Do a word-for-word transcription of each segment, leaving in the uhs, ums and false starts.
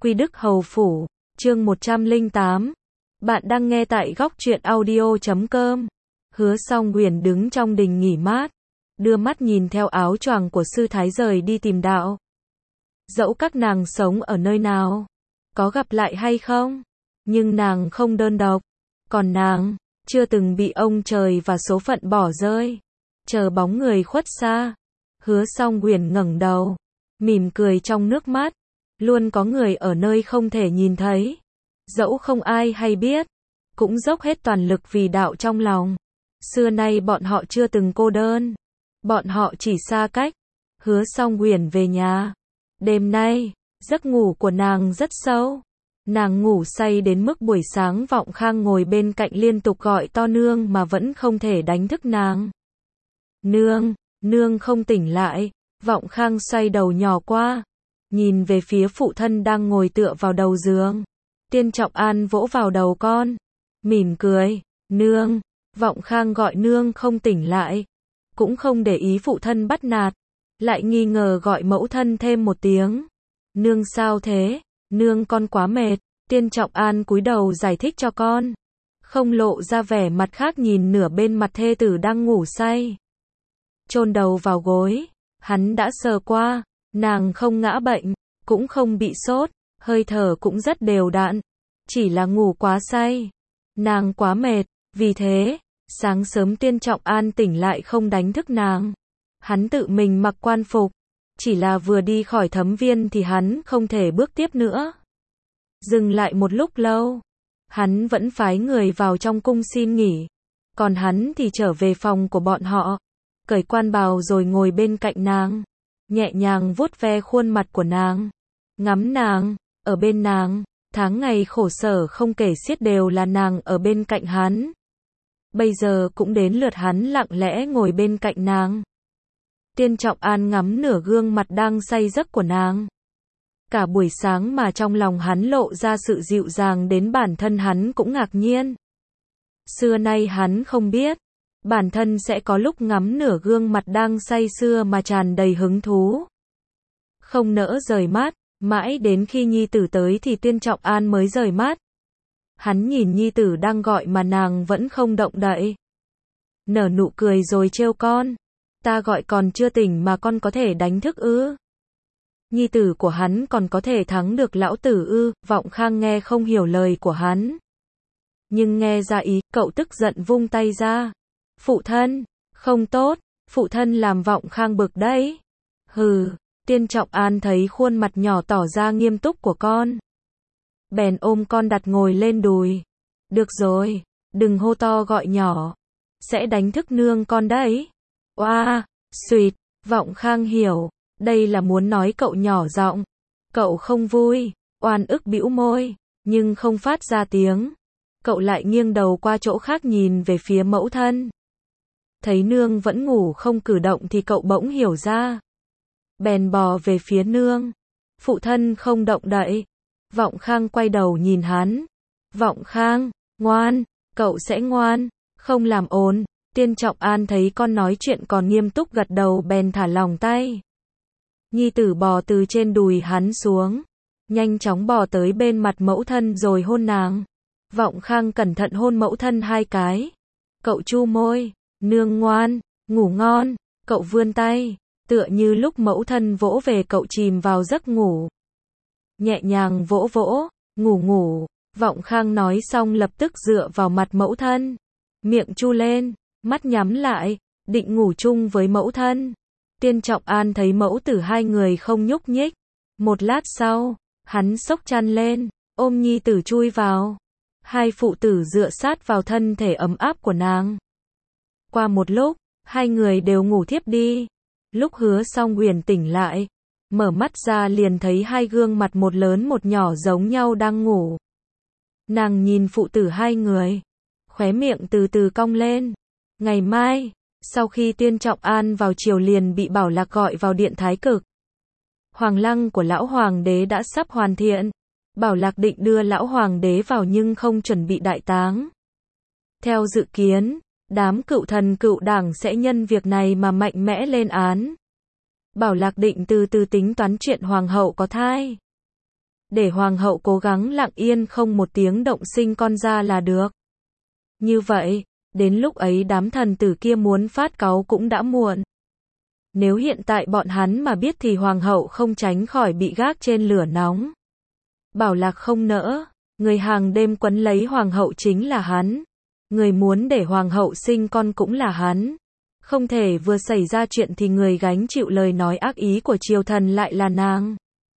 Quy Đức Hầu Phủ, chương một trăm lẻ tám. Bạn đang nghe tại góc truyện audio chấm com. Hứa Song Huyền đứng trong đình nghỉ mát, đưa mắt nhìn theo áo choàng của sư thái rời đi tìm đạo. Dẫu các nàng sống ở nơi nào, có gặp lại hay không, nhưng nàng không đơn độc, còn nàng chưa từng bị ông trời và số phận bỏ rơi. Chờ bóng người khuất xa, Hứa Song Huyền ngẩng đầu, mỉm cười trong nước mắt. Luôn có người ở nơi không thể nhìn thấy, dẫu không ai hay biết, cũng dốc hết toàn lực vì đạo trong lòng. Xưa nay bọn họ chưa từng cô đơn, bọn họ chỉ xa cách. Hứa Song Huyền về nhà. Đêm nay, giấc ngủ của nàng rất sâu. Nàng ngủ say đến mức buổi sáng Vọng Khang ngồi bên cạnh liên tục gọi to nương mà vẫn không thể đánh thức nàng. Nương, nương không tỉnh lại. Vọng Khang xoay đầu nhỏ qua, nhìn về phía phụ thân đang ngồi tựa vào đầu giường. Tiên Trọng An vỗ vào đầu con, mỉm cười. Nương. Vọng Khang gọi nương không tỉnh lại, cũng không để ý phụ thân bắt nạt, lại nghi ngờ gọi mẫu thân thêm một tiếng. Nương sao thế? Nương con quá mệt. Tiên Trọng An cúi đầu giải thích cho con, không lộ ra vẻ mặt khác, nhìn nửa bên mặt thê tử đang ngủ say. Chôn đầu vào gối, hắn đã sờ qua, nàng không ngã bệnh, cũng không bị sốt, hơi thở cũng rất đều đặn, chỉ là ngủ quá say. Nàng quá mệt, vì thế, sáng sớm Tiên Trọng An tỉnh lại không đánh thức nàng. Hắn tự mình mặc quan phục, chỉ là vừa đi khỏi thấm viên thì hắn không thể bước tiếp nữa. Dừng lại một lúc lâu, hắn vẫn phái người vào trong cung xin nghỉ, còn hắn thì trở về phòng của bọn họ, cởi quan bào rồi ngồi bên cạnh nàng, nhẹ nhàng vuốt ve khuôn mặt của nàng, ngắm nàng, ở bên nàng. Tháng ngày khổ sở không kể xiết đều là nàng ở bên cạnh hắn. Bây giờ cũng đến lượt hắn lặng lẽ ngồi bên cạnh nàng. Tiên Trọng An ngắm nửa gương mặt đang say giấc của nàng. Cả buổi sáng mà trong lòng hắn lộ ra sự dịu dàng đến bản thân hắn cũng ngạc nhiên. Xưa nay hắn không biết, bản thân sẽ có lúc ngắm nửa gương mặt đang say sưa mà tràn đầy hứng thú. Không nỡ rời mắt, mãi đến khi nhi tử tới thì Tiên Trọng An mới rời mắt. Hắn nhìn nhi tử đang gọi mà nàng vẫn không động đậy, nở nụ cười rồi trêu con. Ta gọi còn chưa tỉnh mà con có thể đánh thức ư? Nhi tử của hắn còn có thể thắng được lão tử ư? Vọng Khang nghe không hiểu lời của hắn, nhưng nghe ra ý, cậu tức giận vung tay ra. Phụ thân, không tốt. Phụ thân làm Vọng Khang bực đấy. Hừ. Tiên Trọng An thấy khuôn mặt nhỏ tỏ ra nghiêm túc của con, bèn ôm con đặt ngồi lên đùi. Được rồi, đừng hô to gọi nhỏ, sẽ đánh thức nương con đấy. Oa, suýt. Vọng Khang hiểu, đây là muốn nói cậu nhỏ giọng. Cậu không vui, oan ức bĩu môi, nhưng không phát ra tiếng. Cậu lại nghiêng đầu qua chỗ khác nhìn về phía mẫu thân. Thấy nương vẫn ngủ không cử động thì cậu bỗng hiểu ra, bèn bò về phía nương. Phụ thân không động đậy. Vọng Khang quay đầu nhìn hắn. Vọng Khang, ngoan, cậu sẽ ngoan, không làm ồn. Tiên Trọng An thấy con nói chuyện còn nghiêm túc gật đầu bèn thả lỏng tay. Nhi tử bò từ trên đùi hắn xuống, nhanh chóng bò tới bên mặt mẫu thân rồi hôn nàng. Vọng Khang cẩn thận hôn mẫu thân hai cái. Cậu chu môi. Nương ngoan, ngủ ngon. Cậu vươn tay, tựa như lúc mẫu thân vỗ về cậu chìm vào giấc ngủ. Nhẹ nhàng vỗ vỗ, ngủ ngủ. Vọng Khang nói xong lập tức dựa vào mặt mẫu thân, miệng chu lên, mắt nhắm lại, định ngủ chung với mẫu thân. Tiên Trọng An thấy mẫu tử hai người không nhúc nhích. Một lát sau, hắn xốc chăn lên, ôm nhi tử chui vào. Hai phụ tử dựa sát vào thân thể ấm áp của nàng. Qua một lúc, hai người đều ngủ thiếp đi. Lúc Hứa Song Huyền tỉnh lại, mở mắt ra liền thấy hai gương mặt một lớn một nhỏ giống nhau đang ngủ. Nàng nhìn phụ tử hai người, khóe miệng từ từ cong lên. Ngày mai, sau khi Tiên Trọng An vào chiều liền bị Bảo Lạc gọi vào điện thái cực. Hoàng lăng của lão hoàng đế đã sắp hoàn thiện. Bảo Lạc định đưa lão hoàng đế vào nhưng không chuẩn bị đại táng. Theo dự kiến, đám cựu thần cựu đảng sẽ nhân việc này mà mạnh mẽ lên án. Bảo Lạc định từ từ tính toán chuyện hoàng hậu có thai. để hoàng hậu cố gắng lặng yên không một tiếng động sinh con ra là được. Như vậy, đến lúc ấy đám thần tử kia muốn phát cáu cũng đã muộn. Nếu hiện tại bọn hắn mà biết thì hoàng hậu không tránh khỏi bị gác trên lửa nóng. Bảo Lạc không nỡ, người hàng đêm quấn lấy hoàng hậu chính là hắn. Người muốn để hoàng hậu sinh con cũng là hắn. Không thể vừa xảy ra chuyện thì người gánh chịu lời nói ác ý của triều thần lại là nàng.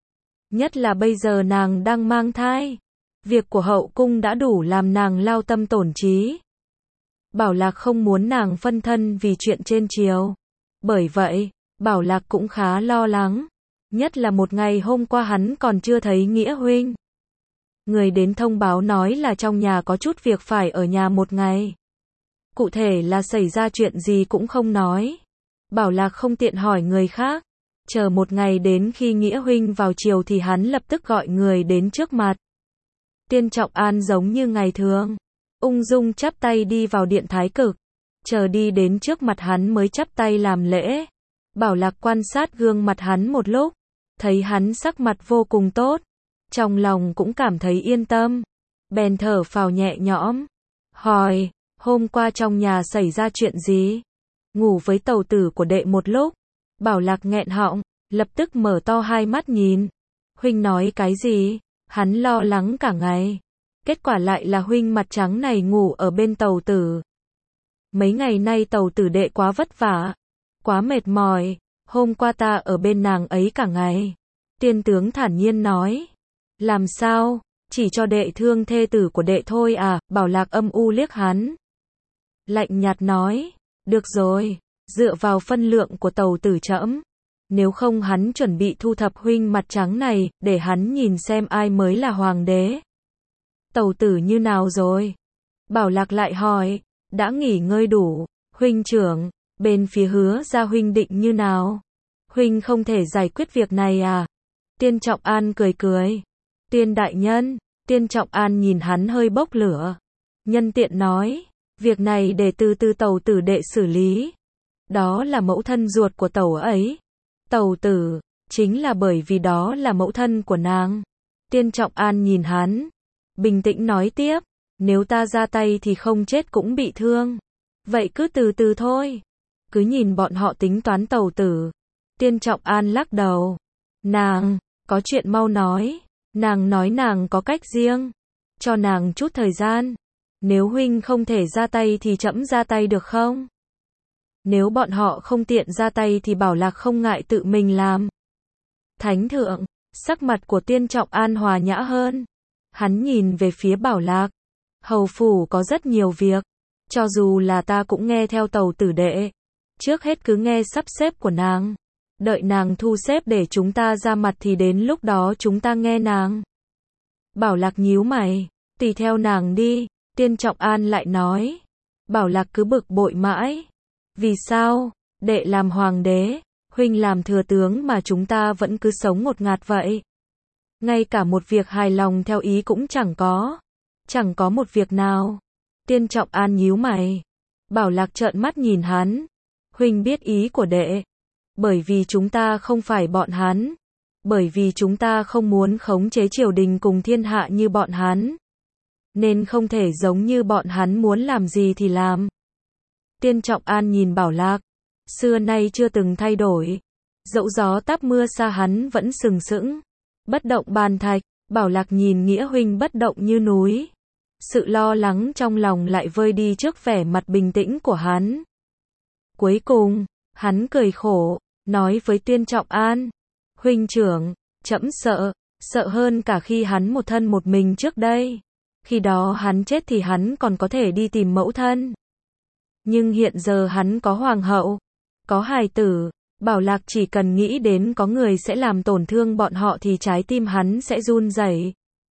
Nhất là bây giờ nàng đang mang thai. Việc của hậu cung đã đủ làm nàng lao tâm tổn trí. Bảo Lạc không muốn nàng phân thân vì chuyện trên triều. Bởi vậy, Bảo Lạc cũng khá lo lắng. Nhất là một ngày hôm qua hắn còn chưa thấy Nghĩa huynh. Người đến thông báo nói là trong nhà có chút việc phải ở nhà một ngày. Cụ thể là xảy ra chuyện gì cũng không nói. Bảo Lạc không tiện hỏi người khác. Chờ một ngày đến khi Nghĩa huynh vào chiều thì hắn lập tức gọi người đến trước mặt. Tiên Trọng An giống như ngày thường, ung dung chắp tay đi vào điện thái cực. Chờ đi đến trước mặt hắn mới chắp tay làm lễ. Bảo Lạc quan sát gương mặt hắn một lúc, thấy hắn sắc mặt vô cùng tốt, trong lòng cũng cảm thấy yên tâm, bèn thở phào nhẹ nhõm, hỏi, hôm qua trong nhà xảy ra chuyện gì? Ngủ với tẩu tử của đệ một lúc. Bảo Lạc nghẹn họng, lập tức mở to hai mắt nhìn. Huynh nói cái gì? Hắn lo lắng cả ngày. Kết quả lại là huynh mặt trắng này ngủ ở bên tẩu tử. Mấy ngày nay tẩu tử đệ quá vất vả, quá mệt mỏi, hôm qua ta ở bên nàng ấy cả ngày. Tiên tướng thản nhiên nói. Làm sao? Chỉ cho đệ thương thê tử của đệ thôi à? Bảo Lạc âm u liếc hắn. Lạnh nhạt nói. Được rồi, dựa vào phân lượng của tẩu tử trẫm, nếu không hắn chuẩn bị thu thập huynh mặt trắng này, để hắn nhìn xem ai mới là hoàng đế. Tẩu tử như nào rồi? Bảo Lạc lại hỏi. Đã nghỉ ngơi đủ. Huynh trưởng, bên phía Hứa gia huynh định như nào? Huynh không thể giải quyết việc này à? Tiên Trọng An cười cười. Tiên đại nhân. Tiên Trọng An nhìn hắn hơi bốc lửa. Nhân tiện nói. Việc này để từ từ tẩu tử đệ xử lý. Đó là mẫu thân ruột của tẩu ấy. Tẩu tử, chính là bởi vì đó là mẫu thân của nàng. Tiên Trọng An nhìn hắn, bình tĩnh nói tiếp. Nếu ta ra tay thì không chết cũng bị thương. Vậy cứ từ từ thôi. Cứ nhìn bọn họ tính toán tẩu tử. Tiên Trọng An lắc đầu. Nàng, có chuyện mau nói. Nàng nói nàng có cách riêng. Cho nàng chút thời gian. Nếu huynh không thể ra tay thì trẫm ra tay được không? Nếu bọn họ không tiện ra tay thì Bảo Lạc không ngại tự mình làm. Thánh thượng, sắc mặt của Tiên Trọng An hòa nhã hơn. Hắn nhìn về phía Bảo Lạc. Hầu phủ có rất nhiều việc. Cho dù là ta cũng nghe theo tẩu tử đệ. Trước hết cứ nghe sắp xếp của nàng. Đợi nàng thu xếp để chúng ta ra mặt thì đến lúc đó chúng ta nghe nàng. Bảo Lạc nhíu mày. Tùy theo nàng đi. Tiên Trọng An lại nói. Bảo Lạc cứ bực bội mãi. Vì sao? Đệ làm hoàng đế, huynh làm thừa tướng mà chúng ta vẫn cứ sống ngột ngạt vậy. Ngay cả một việc hài lòng theo ý cũng chẳng có. Chẳng có một việc nào. Tiên Trọng An nhíu mày. Bảo Lạc trợn mắt nhìn hắn. Huynh biết ý của đệ. Bởi vì chúng ta không phải bọn hắn. Bởi vì chúng ta không muốn khống chế triều đình cùng thiên hạ như bọn hắn. Nên không thể giống như bọn hắn muốn làm gì thì làm. Tiên Trọng An nhìn Bảo Lạc. Xưa nay chưa từng thay đổi. Dẫu gió táp mưa xa hắn vẫn sừng sững. Bất động bàn thạch. Bảo Lạc nhìn Nghĩa huynh bất động như núi. Sự lo lắng trong lòng lại vơi đi trước vẻ mặt bình tĩnh của hắn. Cuối cùng, hắn cười khổ, nói với Tiên Trọng An. Huynh trưởng, trẫm sợ, sợ hơn cả khi hắn một thân một mình trước đây. Khi đó hắn chết thì hắn còn có thể đi tìm mẫu thân. Nhưng hiện giờ hắn có hoàng hậu, có hài tử. Bảo Lạc chỉ cần nghĩ đến có người sẽ làm tổn thương bọn họ thì trái tim hắn sẽ run rẩy.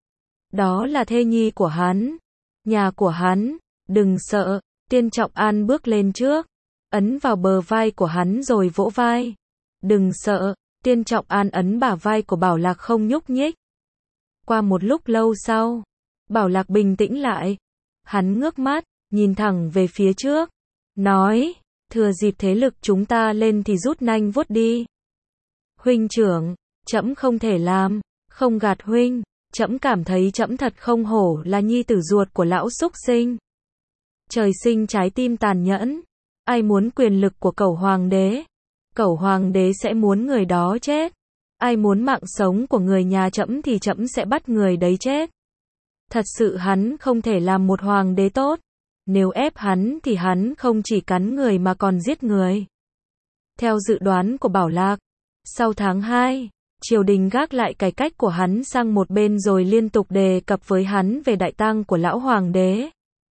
Đó là thê nhi của hắn, nhà của hắn. Đừng sợ. Tiên Trọng An bước lên trước, ấn vào bờ vai của hắn rồi vỗ vai. Đừng sợ. Tiên Trọng An ấn bả vai của Bảo Lạc không nhúc nhích. Qua một lúc lâu sau, Bảo Lạc bình tĩnh lại. Hắn ngước mắt, nhìn thẳng về phía trước, nói, thừa dịp thế lực chúng ta lên thì rút nanh vuốt đi. Huynh trưởng, trẫm không thể làm, không gạt huynh. Trẫm cảm thấy trẫm thật không hổ là nhi tử ruột của lão súc sinh. Trời sinh trái tim tàn nhẫn. Ai muốn quyền lực của cẩu hoàng đế? Cẩu hoàng đế sẽ muốn người đó chết. Ai muốn mạng sống của người nhà trẫm thì trẫm sẽ bắt người đấy chết. Thật sự hắn không thể làm một hoàng đế tốt. Nếu ép hắn thì hắn không chỉ cắn người mà còn giết người. Theo dự đoán của Bảo Lạc, sau tháng hai, triều đình gác lại cải cách của hắn sang một bên rồi liên tục đề cập với hắn về đại tang của lão hoàng đế.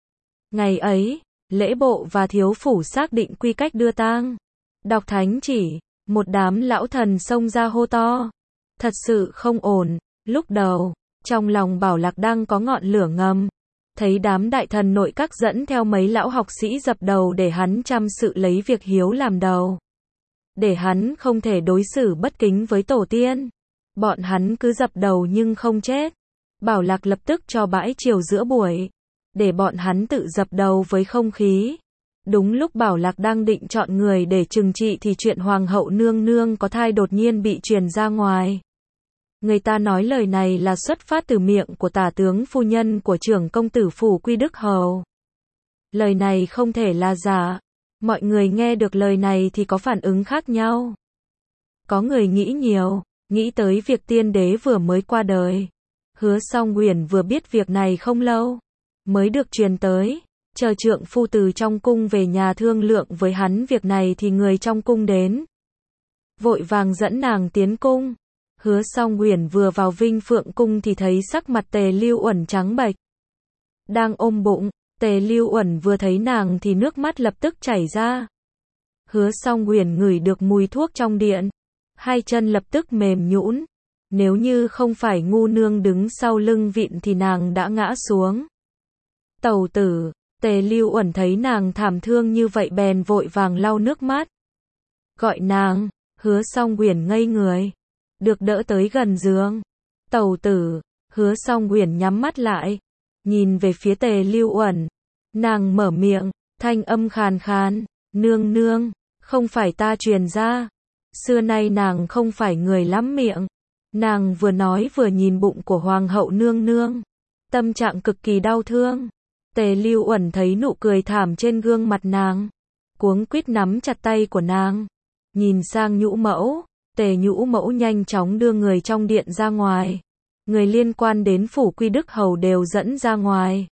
Ngày ấy, lễ bộ và thiếu phủ xác định quy cách đưa tang. Đọc thánh chỉ, một đám lão thần xông ra hô to. Thật sự không ổn. Lúc đầu, trong lòng Bảo Lạc đang có ngọn lửa ngầm. Thấy đám đại thần nội các dẫn theo mấy lão học sĩ dập đầu để hắn chăm sự lấy việc hiếu làm đầu. Để hắn không thể đối xử bất kính với tổ tiên. Bọn hắn cứ dập đầu nhưng không chết. Bảo Lạc lập tức cho bãi triều giữa buổi. Để bọn hắn tự dập đầu với không khí. Đúng lúc Bảo Lạc đang định chọn người để trừng trị thì chuyện hoàng hậu nương nương có thai đột nhiên bị truyền ra ngoài. Người ta nói lời này là xuất phát từ miệng của tả tướng phu nhân của trưởng công tử phủ Quy Đức Hầu. Lời này không thể là giả. Mọi người nghe được lời này thì có phản ứng khác nhau. Có người nghĩ nhiều, nghĩ tới việc tiên đế vừa mới qua đời. Hứa Song Uyển vừa biết việc này không lâu, mới được truyền tới. Chờ trượng phu từ trong cung về nhà thương lượng với hắn việc này thì người trong cung đến. Vội vàng dẫn nàng tiến cung. Hứa Song Uyển vừa vào Vinh Phượng cung thì thấy sắc mặt Tề Lưu Uẩn trắng bệch. Đang ôm bụng, Tề Lưu Uẩn vừa thấy nàng thì nước mắt lập tức chảy ra. Hứa Song Uyển ngửi được mùi thuốc trong điện, hai chân lập tức mềm nhũn. Nếu như không phải ngu nương đứng sau lưng vịn thì nàng đã ngã xuống. Tẩu tử, Tề Lưu Uẩn thấy nàng thảm thương như vậy bèn vội vàng lau nước mắt. Gọi nàng, Hứa Song Uyển ngây người. Được đỡ tới gần giường. Tẩu tử, Hứa Song Uyển nhắm mắt lại. Nhìn về phía Tề Lưu Uẩn. Nàng mở miệng, thanh âm khàn khàn. Nương nương, không phải ta truyền ra. Xưa nay nàng không phải người lắm miệng. Nàng vừa nói vừa nhìn bụng của hoàng hậu nương nương. Tâm trạng cực kỳ đau thương. Tề Lưu Uẩn thấy nụ cười thảm trên gương mặt nàng. Cuống quýt nắm chặt tay của nàng. Nhìn sang Nhũ Mẫu. Tề Nhũ Mẫu nhanh chóng đưa người trong điện ra ngoài. Người liên quan đến phủ Quy Đức Hầu đều dẫn ra ngoài.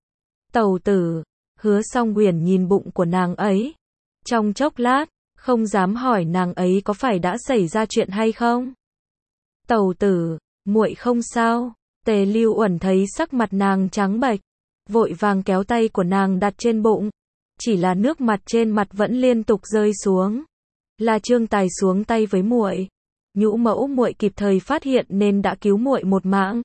Tẩu tử, Hứa Song Uyển nhìn bụng của nàng ấy. Trong chốc lát, không dám hỏi nàng ấy có phải đã xảy ra chuyện hay không. Tẩu tử, muội không sao. Tề Lưu Uẩn thấy sắc mặt nàng trắng bệch, vội vàng kéo tay của nàng đặt trên bụng. Chỉ là nước mặt trên mặt vẫn liên tục rơi xuống. Là Trương Tài xuống tay với muội. Nhũ Mẫu muội kịp thời phát hiện nên đã cứu muội một mạng.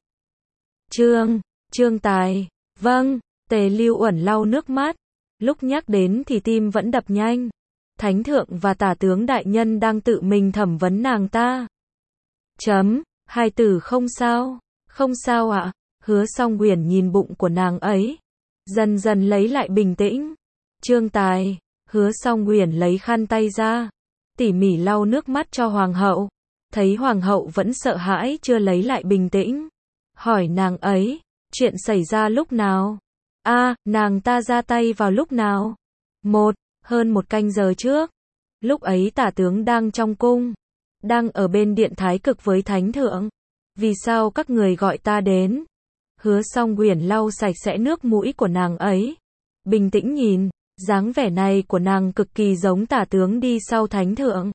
Trương, Trương Tài, vâng. Tề Lưu Uẩn lau nước mắt. Lúc nhắc đến thì tim vẫn đập nhanh. Thánh thượng và tả tướng đại nhân đang tự mình thẩm vấn nàng ta. Chấm, hai tử không sao. Không sao ạ. À? Hứa Song Uyển nhìn bụng của nàng ấy. Dần dần lấy lại bình tĩnh. Trương Tài, Hứa Song Uyển lấy khăn tay ra. Tỉ mỉ lau nước mắt cho hoàng hậu. Thấy hoàng hậu vẫn sợ hãi chưa lấy lại bình tĩnh. Hỏi nàng ấy, chuyện xảy ra lúc nào? A, à, nàng ta ra tay vào lúc nào? Một, hơn một canh giờ trước. Lúc ấy tả tướng đang trong cung. Đang ở bên điện thái cực với thánh thượng. Vì sao các người gọi ta đến? Hứa Song Uyển lau sạch sẽ nước mũi của nàng ấy. Bình tĩnh nhìn, dáng vẻ này của nàng cực kỳ giống tả tướng đi sau thánh thượng.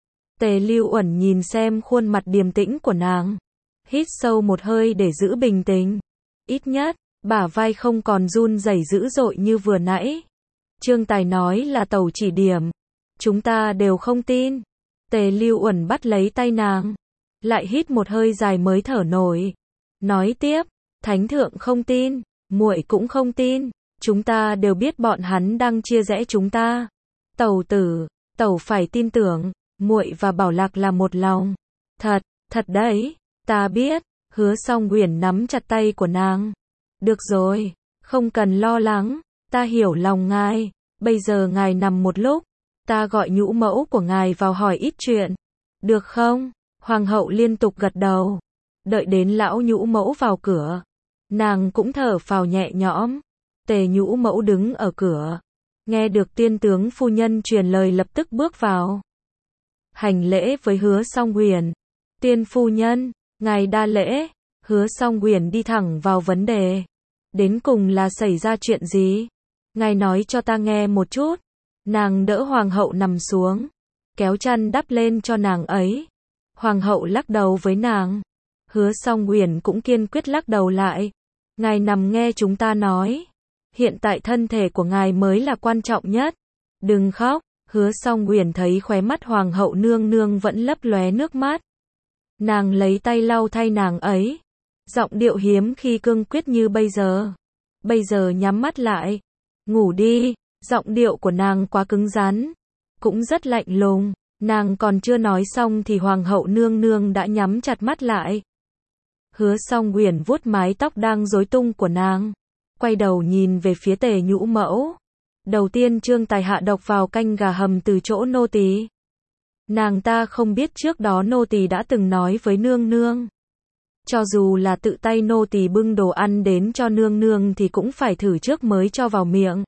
Tề Lưu Uẩn nhìn xem khuôn mặt điềm tĩnh của nàng. Hít sâu một hơi để giữ bình tĩnh. Ít nhất, bả vai không còn run rẩy dữ dội như vừa nãy. Trương Tài nói là tẩu chỉ điểm. Chúng ta đều không tin. Tề Lưu Uẩn bắt lấy tay nàng. Lại hít một hơi dài mới thở nổi. Nói tiếp, thánh thượng không tin, muội cũng không tin. Chúng ta đều biết bọn hắn đang chia rẽ chúng ta. Tẩu tử, tẩu phải tin tưởng, muội và Bảo Lạc là một lòng. Thật, thật đấy, ta biết. Hứa Song Uyển nắm chặt tay của nàng. Được rồi, không cần lo lắng, ta hiểu lòng ngài. Bây giờ ngài nằm một lúc, ta gọi Nhũ Mẫu của ngài vào hỏi ít chuyện. Được không? Hoàng hậu liên tục gật đầu. Đợi đến lão nhũ mẫu vào cửa, nàng cũng thở phào nhẹ nhõm. Tề nhũ mẫu đứng ở cửa, nghe được tiên tướng phu nhân truyền lời lập tức bước vào. Hành lễ với Hứa Song Huyền. Tiên phu nhân, ngài đa lễ. Hứa Song Huyền đi thẳng vào vấn đề. Đến cùng là xảy ra chuyện gì? Ngài nói cho ta nghe một chút. Nàng đỡ hoàng hậu nằm xuống, kéo chăn đắp lên cho nàng ấy. Hoàng hậu lắc đầu với nàng. Hứa Song Huyền cũng kiên quyết lắc đầu lại. Ngài nằm nghe chúng ta nói. Hiện tại thân thể của ngài mới là quan trọng nhất. Đừng khóc. Hứa Song Huyền thấy khóe mắt hoàng hậu nương nương vẫn lấp lóe nước mắt. Nàng lấy tay lau thay nàng ấy. Giọng điệu hiếm khi cương quyết như bây giờ. Bây giờ nhắm mắt lại. Ngủ đi. Giọng điệu của nàng quá cứng rắn. Cũng rất lạnh lùng. Nàng còn chưa nói xong thì hoàng hậu nương nương đã nhắm chặt mắt lại. Hứa Song Huyền vuốt mái tóc đang rối tung của nàng. Quay đầu nhìn về phía Tề nhũ mẫu. Đầu tiên Trương Tài hạ độc vào canh gà hầm từ chỗ nô tỳ. Nàng ta không biết trước đó nô tỳ đã từng nói với nương nương. Cho dù là tự tay nô tỳ bưng đồ ăn đến cho nương nương thì cũng phải thử trước mới cho vào miệng.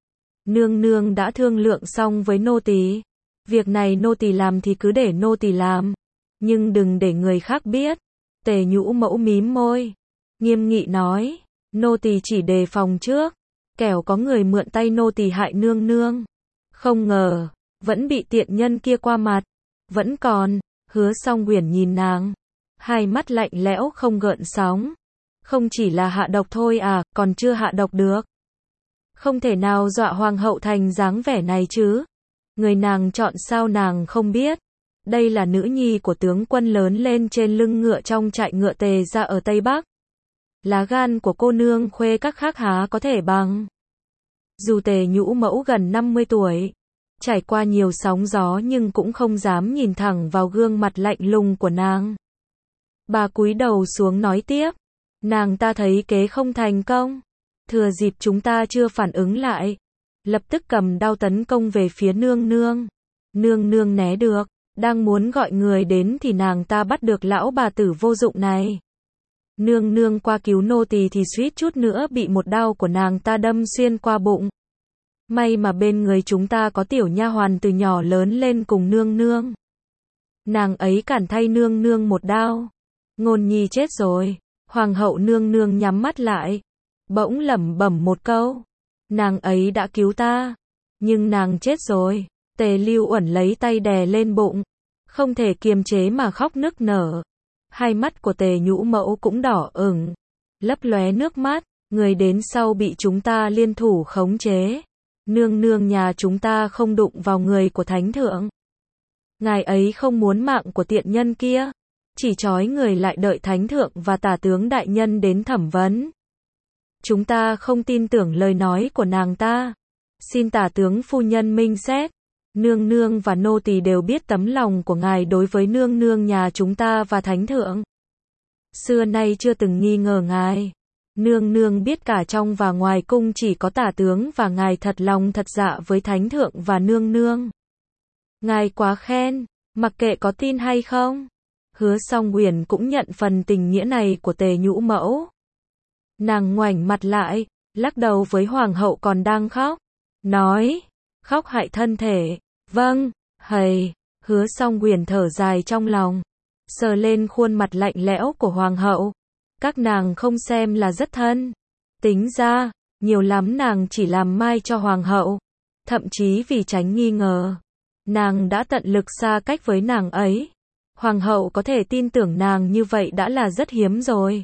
Nương nương đã thương lượng xong với nô tỳ. Việc này nô tỳ làm thì cứ để nô tỳ làm. Nhưng đừng để người khác biết. Tề nhũ mẫu mím môi. Nghiêm nghị nói. Nô tỳ chỉ đề phòng trước. Kẻo có người mượn tay nô tỳ hại nương nương. Không ngờ. Vẫn bị tiện nhân kia qua mặt. Vẫn còn. Hứa Song Huyền nhìn nàng. Hai mắt lạnh lẽo không gợn sóng. Không chỉ là hạ độc thôi à, còn chưa hạ độc được. Không thể nào dọa hoàng hậu thành dáng vẻ này chứ. Người nàng chọn sao nàng không biết. Đây là nữ nhi của tướng quân lớn lên trên lưng ngựa trong trại ngựa Tề ra ở Tây Bắc. Lá gan của cô nương khuê các khác há có thể bằng. Dù Tề nhũ mẫu gần năm mươi tuổi, trải qua nhiều sóng gió nhưng cũng không dám nhìn thẳng vào gương mặt lạnh lùng của nàng. Bà cúi đầu xuống nói tiếp. Nàng ta thấy kế không thành công. Thừa dịp chúng ta chưa phản ứng lại. Lập tức cầm đao tấn công về phía nương nương. Nương nương né được. Đang muốn gọi người đến thì nàng ta bắt được lão bà tử vô dụng này. Nương nương qua cứu nô tỳ thì suýt chút nữa bị một đao của nàng ta đâm xuyên qua bụng. May mà bên người chúng ta có tiểu nha hoàn từ nhỏ lớn lên cùng nương nương. Nàng ấy cản thay nương nương một đao. Ngôn nhi chết rồi. Hoàng hậu nương nương nhắm mắt lại. Bỗng lẩm bẩm một câu. Nàng ấy đã cứu ta. Nhưng nàng chết rồi. Tề Lưu Uẩn lấy tay đè lên bụng. Không thể kiềm chế mà khóc nức nở. Hai mắt của Tề nhũ mẫu cũng đỏ ửng. Lấp lóe nước mắt. Người đến sau bị chúng ta liên thủ khống chế. Nương nương nhà chúng ta không đụng vào người của thánh thượng. Ngài ấy không muốn mạng của tiện nhân kia. Chỉ trói người lại đợi thánh thượng và tả tướng đại nhân đến thẩm vấn. Chúng ta không tin tưởng lời nói của nàng ta. Xin tả tướng phu nhân minh xét. Nương nương và nô tỳ đều biết tấm lòng của ngài đối với nương nương nhà chúng ta và thánh thượng. Xưa nay chưa từng nghi ngờ ngài. Nương nương biết cả trong và ngoài cung chỉ có tả tướng và ngài thật lòng thật dạ với thánh thượng và nương nương. Ngài quá khen, mặc kệ có tin hay không. Hứa Song Huyền cũng nhận phần tình nghĩa này của Tề nhũ mẫu. Nàng ngoảnh mặt lại, lắc đầu với hoàng hậu còn đang khóc. Nói, khóc hại thân thể. Vâng, hầy. Hứa Song Huyền thở dài trong lòng. Sờ lên khuôn mặt lạnh lẽo của hoàng hậu. Các nàng không xem là rất thân. Tính ra, nhiều lắm nàng chỉ làm mai cho hoàng hậu. Thậm chí vì tránh nghi ngờ. Nàng đã tận lực xa cách với nàng ấy. Hoàng hậu có thể tin tưởng nàng như vậy đã là rất hiếm rồi.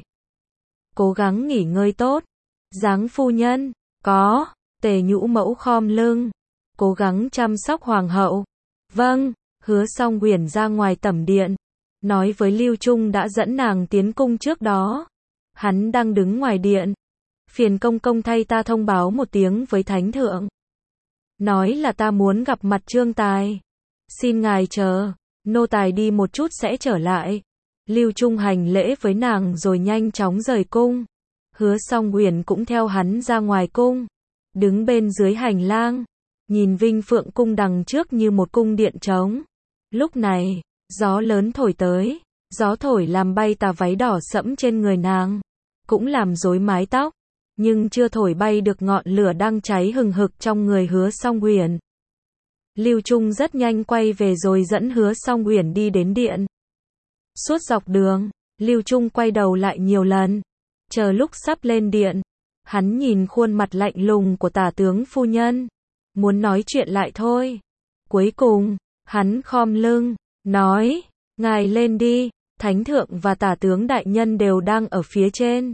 Cố gắng nghỉ ngơi tốt. Giáng phu nhân. Có. Tề nhũ mẫu khom lưng. Cố gắng chăm sóc hoàng hậu. Vâng. Hứa Song Huyền ra ngoài tẩm điện. Nói với Lưu Trung đã dẫn nàng tiến cung trước đó. Hắn đang đứng ngoài điện. Phiền công công thay ta thông báo một tiếng với thánh thượng. Nói là ta muốn gặp mặt Trương Tài. Xin ngài chờ. Nô tài đi một chút sẽ trở lại. Lưu Trung hành lễ với nàng rồi nhanh chóng rời cung. Hứa Song Huyền cũng theo hắn ra ngoài cung. Đứng bên dưới hành lang. Nhìn Vinh Phượng cung đằng trước như một cung điện trống. Lúc này, gió lớn thổi tới. Gió thổi làm bay tà váy đỏ sẫm trên người nàng, cũng làm rối mái tóc, nhưng chưa thổi bay được ngọn lửa đang cháy hừng hực trong người Hứa Song Uyển. Lưu Trung rất nhanh quay về rồi dẫn Hứa Song Uyển đi đến điện. Suốt dọc đường, Lưu Trung quay đầu lại nhiều lần, chờ lúc sắp lên điện, hắn nhìn khuôn mặt lạnh lùng của tả tướng phu nhân, muốn nói chuyện lại thôi. Cuối cùng, hắn khom lưng, nói, ngài lên đi, thánh thượng và tả tướng đại nhân đều đang ở phía trên.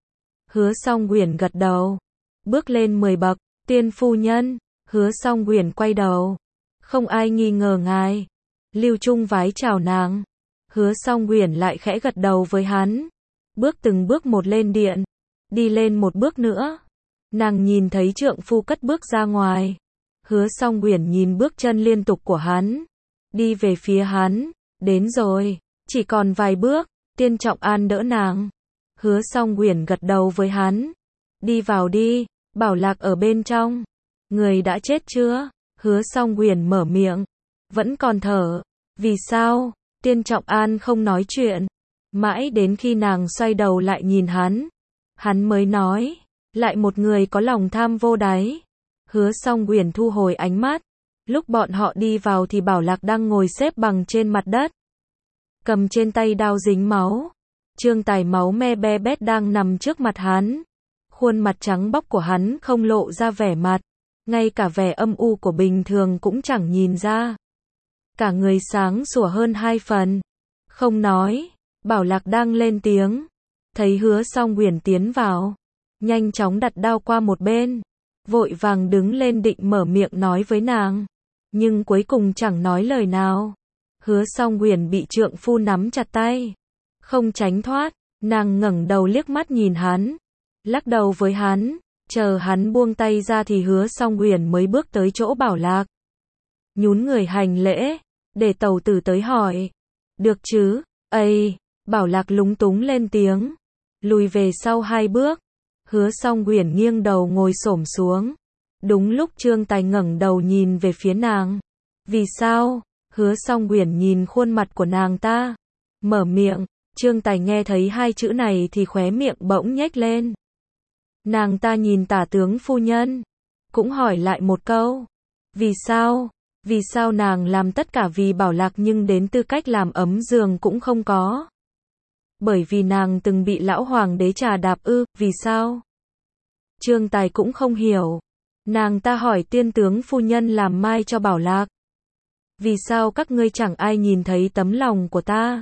Hứa Song Uyển gật đầu, bước lên mười bậc, tiên phu nhân. Hứa Song Uyển quay đầu, không ai nghi ngờ ngài. Lưu Trung vái chào nàng, Hứa Song Uyển lại khẽ gật đầu với hắn, bước từng bước một lên điện, đi lên một bước nữa, nàng nhìn thấy trượng phu cất bước ra ngoài. Hứa Song Uyển nhìn bước chân liên tục của hắn, đi về phía hắn, đến rồi, chỉ còn vài bước. Tiên Trọng An đỡ nàng. Hứa Song Uyển gật đầu với hắn, đi vào đi, Bảo Lạc ở bên trong. Người đã chết chưa? Hứa Song Uyển mở miệng, vẫn còn thở. Vì sao? Tiên Trọng An không nói chuyện, mãi đến khi nàng xoay đầu lại nhìn hắn, hắn mới nói, lại một người có lòng tham vô đáy. Hứa Song Uyển thu hồi ánh mắt, lúc bọn họ đi vào thì Bảo Lạc đang ngồi xếp bằng trên mặt đất, cầm trên tay đao dính máu. Trương Tài máu me be bét đang nằm trước mặt hắn, khuôn mặt trắng bóc của hắn không lộ ra vẻ mặt, ngay cả vẻ âm u của bình thường cũng chẳng nhìn ra. Cả người sáng sủa hơn hai phần. Không nói, Bảo Lạc đang lên tiếng, thấy Hứa Song Uyển tiến vào, nhanh chóng đặt đao qua một bên, vội vàng đứng lên định mở miệng nói với nàng, nhưng cuối cùng chẳng nói lời nào. Hứa Song Uyển bị trượng phu nắm chặt tay, không tránh thoát, nàng ngẩng đầu liếc mắt nhìn hắn, lắc đầu với hắn, chờ hắn buông tay ra thì Hứa Song Uyển mới bước tới chỗ Bảo Lạc, nhún người hành lễ, để tẩu tử tới hỏi. Được chứ? Ây, Bảo Lạc lúng túng lên tiếng, lùi về sau hai bước. Hứa Song Uyển nghiêng đầu ngồi xổm xuống. Đúng lúc Trương Tài ngẩng đầu nhìn về phía nàng. Vì sao? Hứa Song Uyển nhìn khuôn mặt của nàng ta, mở miệng. Trương Tài nghe thấy hai chữ này thì khóe miệng bỗng nhếch lên. Nàng ta nhìn tả tướng phu nhân, cũng hỏi lại một câu. Vì sao? Vì sao nàng làm tất cả vì Bảo Lạc nhưng đến tư cách làm ấm giường cũng không có? Bởi vì nàng từng bị lão hoàng đế trà đạp ư? Vì sao? Trương Tài cũng không hiểu. Nàng ta hỏi tiên tướng phu nhân làm mai cho Bảo Lạc. Vì sao các ngươi chẳng ai nhìn thấy tấm lòng của ta?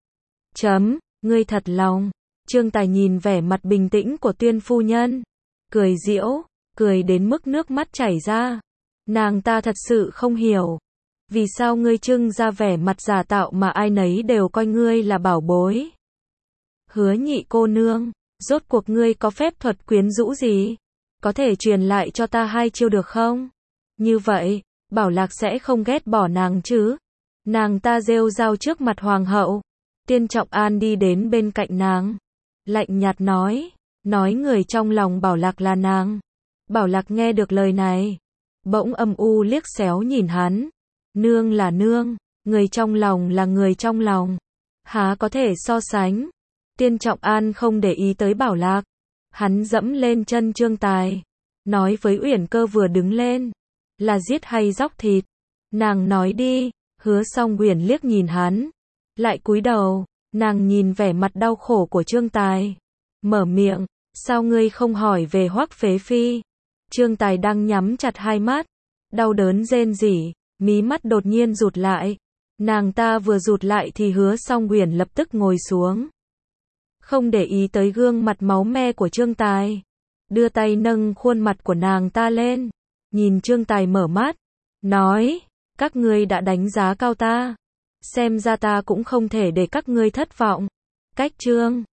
Chấm, ngươi thật lòng. Trương Tài nhìn vẻ mặt bình tĩnh của tiên phu nhân, cười giễu, cười đến mức nước mắt chảy ra. Nàng ta thật sự không hiểu, vì sao ngươi trưng ra vẻ mặt giả tạo mà ai nấy đều coi ngươi là bảo bối. Hứa nhị cô nương, rốt cuộc ngươi có phép thuật quyến rũ gì? Có thể truyền lại cho ta hai chiêu được không? Như vậy, Bảo Lạc sẽ không ghét bỏ nàng chứ? Nàng ta rêu rao trước mặt hoàng hậu. Tiên Trọng An đi đến bên cạnh nàng, lạnh nhạt nói, nói người trong lòng Bảo Lạc là nàng. Bảo Lạc nghe được lời này, bỗng âm u liếc xéo nhìn hắn. Nương là nương, người trong lòng là người trong lòng, há có thể so sánh. Tiên Trọng An không để ý tới Bảo Lạc, hắn dẫm lên chân Trương Tài, nói với Uyển Cơ vừa đứng lên, là giết hay dóc thịt? Nàng nói đi. Hứa Song Uyển liếc nhìn hắn, lại cúi đầu, nàng nhìn vẻ mặt đau khổ của Trương Tài, mở miệng, sao ngươi không hỏi về Hoắc Phế Phi? Trương Tài đang nhắm chặt hai mắt, đau đớn rên rỉ, mí mắt đột nhiên rụt lại. Nàng ta vừa rụt lại thì Hứa Song Uyển lập tức ngồi xuống, không để ý tới gương mặt máu me của Trương Tài, đưa tay nâng khuôn mặt của nàng ta lên, nhìn Trương Tài mở mắt, nói, các ngươi đã đánh giá cao ta, xem ra ta cũng không thể để các ngươi thất vọng. Cách chương